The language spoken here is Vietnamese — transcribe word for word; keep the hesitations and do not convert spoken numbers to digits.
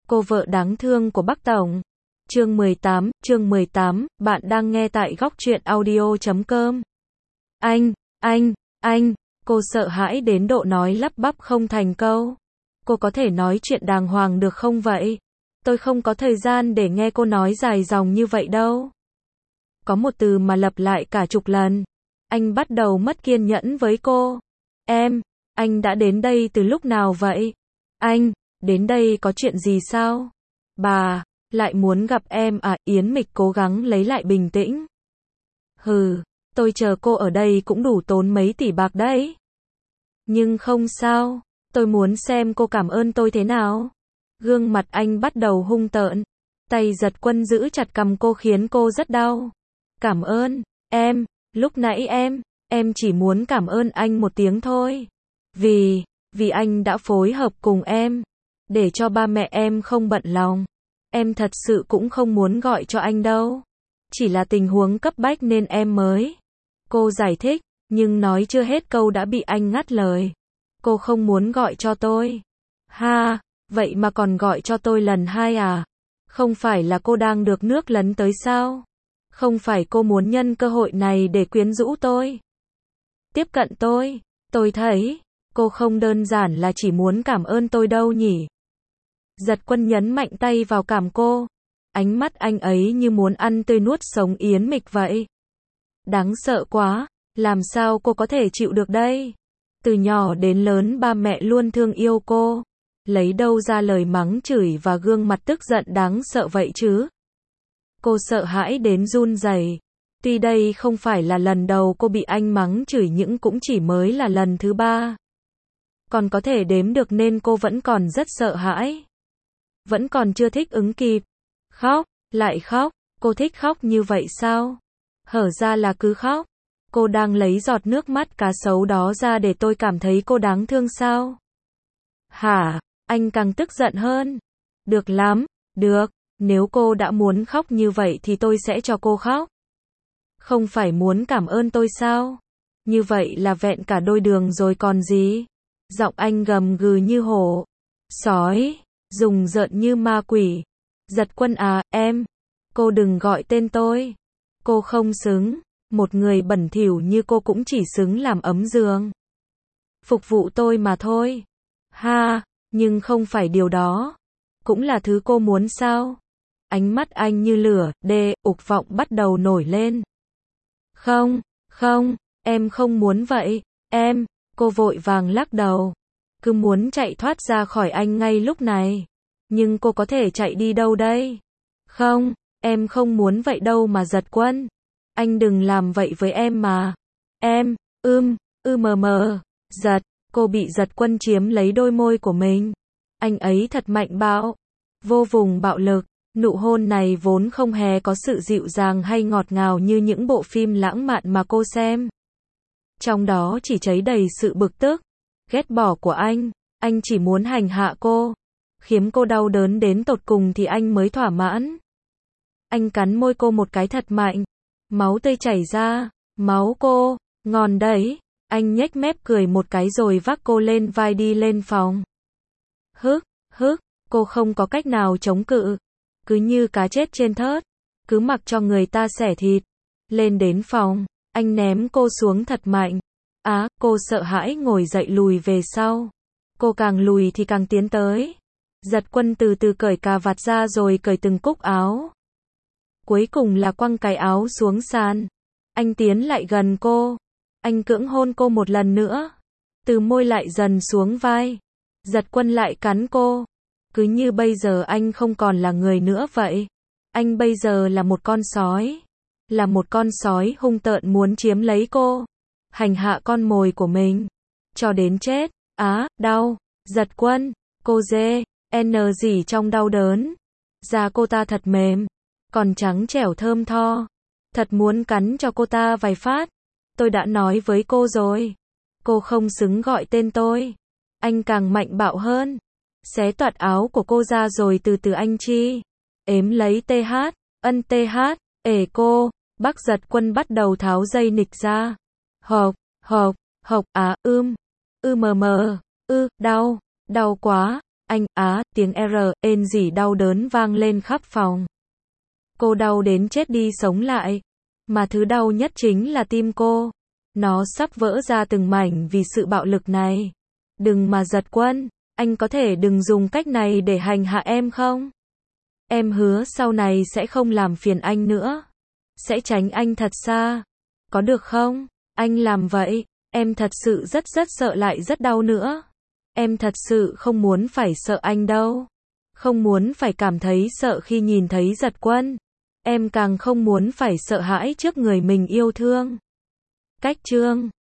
Cô vợ đáng thương của Bắc Tổng. Chương mười tám, chương mười tám, bạn đang nghe tại góc truyện audio chấm com. Anh, anh, anh, cô sợ hãi đến độ nói lắp bắp không thành câu. Cô có thể nói chuyện đàng hoàng được không vậy? Tôi không có thời gian để nghe cô nói dài dòng như vậy đâu. Có một từ mà lặp lại cả chục lần. Anh bắt đầu mất kiên nhẫn với cô. Em, anh đã đến đây từ lúc nào vậy? Anh, đến đây có chuyện gì sao? Bà, lại muốn gặp em à? Yến Mịch cố gắng lấy lại bình tĩnh. Hừ, tôi chờ cô ở đây cũng đủ tốn mấy tỷ bạc đấy. Nhưng không sao, tôi muốn xem cô cảm ơn tôi thế nào. Gương mặt anh bắt đầu hung tợn. Tay Giật Quân giữ chặt cằm cô khiến cô rất đau. Cảm ơn, em, lúc nãy em, em chỉ muốn cảm ơn anh một tiếng thôi. Vì, vì anh đã phối hợp cùng em. Để cho ba mẹ em không bận lòng. Em thật sự cũng không muốn gọi cho anh đâu. Chỉ là tình huống cấp bách nên em mới. Cô giải thích, nhưng nói chưa hết câu đã bị anh ngắt lời. Cô không muốn gọi cho tôi. Ha, vậy mà còn gọi cho tôi lần hai à? Không phải là cô đang được nước lấn tới sao? Không phải cô muốn nhân cơ hội này để quyến rũ tôi? Tiếp cận tôi? Tôi thấy, cô không đơn giản là chỉ muốn cảm ơn tôi đâu nhỉ? Giật Quân nhấn mạnh tay vào cằm cô. Ánh mắt anh ấy như muốn ăn tươi nuốt sống Yến Mịch vậy. Đáng sợ quá, làm sao cô có thể chịu được đây? Từ nhỏ đến lớn ba mẹ luôn thương yêu cô. Lấy đâu ra lời mắng chửi và gương mặt tức giận đáng sợ vậy chứ? Cô sợ hãi đến run rẩy. Tuy đây không phải là lần đầu cô bị anh mắng chửi nhưng cũng chỉ mới là lần thứ ba. Còn có thể đếm được nên cô vẫn còn rất sợ hãi. Vẫn còn chưa thích ứng kịp. Khóc, lại khóc, cô thích khóc như vậy sao? Hở ra là cứ khóc. Cô đang lấy giọt nước mắt cá sấu đó ra để tôi cảm thấy cô đáng thương sao? Hả? Anh càng tức giận hơn. Được lắm, được, nếu cô đã muốn khóc như vậy thì tôi sẽ cho cô khóc. Không phải muốn cảm ơn tôi sao? Như vậy là vẹn cả đôi đường rồi còn gì? Giọng anh gầm gừ như hổ. Sói, rùng rợn như ma quỷ. Giật Quân à, em, cô đừng gọi tên tôi. Cô không xứng, một người bẩn thỉu như cô cũng chỉ xứng làm ấm giường. Phục vụ tôi mà thôi. Ha, nhưng không phải điều đó. Cũng là thứ cô muốn sao? Ánh mắt anh như lửa, đê, ục vọng bắt đầu nổi lên. Không, không, em không muốn vậy. Em, cô vội vàng lắc đầu. Cứ muốn chạy thoát ra khỏi anh ngay lúc này. Nhưng cô có thể chạy đi đâu đây? Không, em không muốn vậy đâu mà Giật Quân. Anh đừng làm vậy với em mà. Em, ưm, ư mờ mờ, giật, cô bị Giật Quân chiếm lấy đôi môi của mình. Anh ấy thật mạnh bạo, vô vùng bạo lực. Nụ hôn này vốn không hề có sự dịu dàng hay ngọt ngào như những bộ phim lãng mạn mà cô xem. Trong đó chỉ cháy đầy sự bực tức, ghét bỏ của anh. Anh chỉ muốn hành hạ cô, khiến cô đau đớn đến tột cùng thì anh mới thỏa mãn. Anh cắn môi cô một cái thật mạnh. Máu tươi chảy ra. Máu cô, ngon đấy. Anh nhếch mép cười một cái rồi vác cô lên vai đi lên phòng. Hức, hức, cô không có cách nào chống cự. Cứ như cá chết trên thớt. Cứ mặc cho người ta xẻ thịt. Lên đến phòng, anh ném cô xuống thật mạnh. Á, cô sợ hãi ngồi dậy lùi về sau. Cô càng lùi thì càng tiến tới. Giật Quân từ từ cởi cà vạt ra rồi cởi từng cúc áo. Cuối cùng là quăng cái áo xuống sàn. Anh tiến lại gần cô. Anh cưỡng hôn cô một lần nữa. Từ môi lại dần xuống vai. Giật Quân lại cắn cô. Cứ như bây giờ anh không còn là người nữa vậy. Anh bây giờ là một con sói. Là một con sói hung tợn muốn chiếm lấy cô. Hành hạ con mồi của mình. Cho đến chết. Á, đau. Giật Quân. Cô dê. N gì trong đau đớn. Da cô ta thật mềm. Còn trắng trẻo thơm tho. Thật muốn cắn cho cô ta vài phát. Tôi đã nói với cô rồi. Cô không xứng gọi tên tôi. Anh càng mạnh bạo hơn. Xé toạc áo của cô ra rồi từ từ anh chi. Ếm lấy tê hát. Ân tê hát. Ể cô. Bác Giật Quân bắt đầu tháo dây nịch ra. Hộc, hộc, hộc, á, ưm. Ư mờ mờ. Ư, đau. Đau quá. anh, á, tiếng R, ên rỉ đau đớn vang lên khắp phòng. Cô đau đến chết đi sống lại. Mà thứ đau nhất chính là tim cô. Nó sắp vỡ ra từng mảnh vì sự bạo lực này. Đừng mà giật Quân, anh có thể đừng dùng cách này để hành hạ em không? Em hứa sau này sẽ không làm phiền anh nữa. Sẽ tránh anh thật xa. Có được không? Anh làm vậy, em thật sự rất rất sợ lại rất đau nữa. Em thật sự không muốn phải sợ anh đâu. Không muốn phải cảm thấy sợ khi nhìn thấy Giật Quân. Em càng không muốn phải sợ hãi trước người mình yêu thương. Cách chương